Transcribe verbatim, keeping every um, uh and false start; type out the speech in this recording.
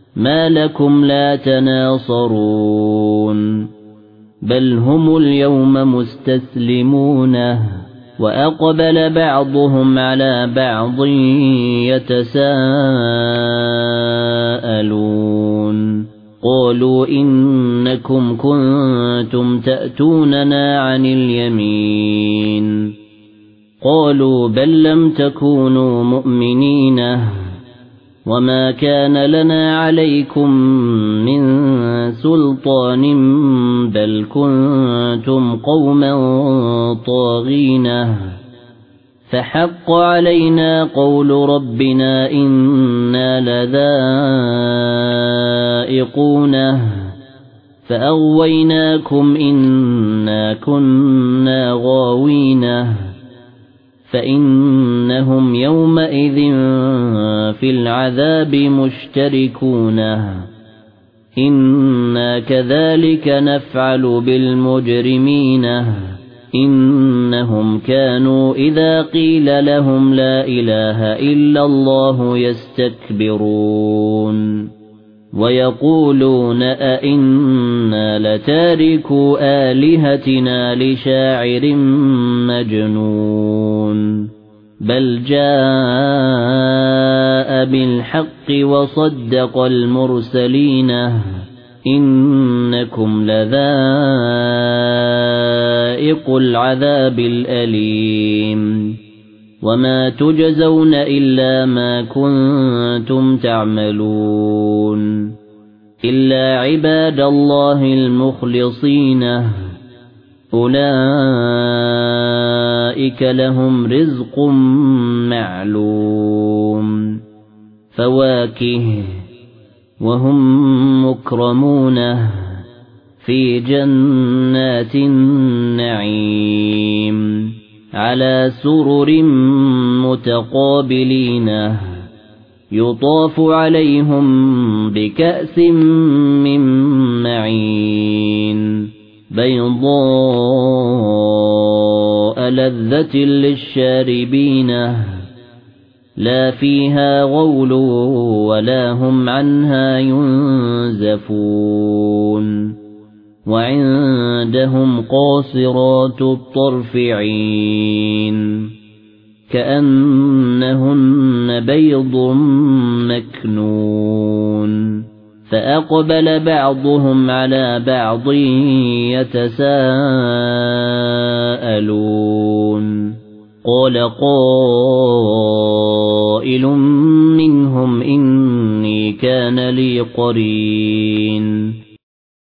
ما لكم لا تناصرون بل هم اليوم مستسلمون وأقبل بعضهم على بعض يتساءلون قالوا إنكم كنتم تأتوننا عن اليمين قالوا بل لم تكونوا مؤمنين وما كان لنا عليكم من سلطان بل كنتم قوما طاغين فحق علينا قول ربنا إنا لذائقون فأغويناكم إنا كنا غاوين فإنهم يومئذ في العذاب مشتركون إنا كذلك نفعل بالمجرمين إنهم كانوا إذا قيل لهم لا إله إلا الله يستكبرون ويقولون أئنا لتاركو آلهتنا لشاعر مجنون بل جاء بالحق وصدق المرسلين إنكم لذائق العذاب الأليم وما تجزون إلا ما كنتم تعملون إلا عباد الله المخلصين أولئك لهم رزق معلوم فواكه وهم مكرمون في جنات النعيم على سرر متقابلين يطاف عليهم بكأس من معين بيضاء لذة للشاربين لا فيها غول ولا هم عنها ينزفون وعندهم قاصرات الطرف عين كأنهن بيض مكنون فأقبل بعضهم على بعض يتساءلون قال قائل منهم إني كان لي قرين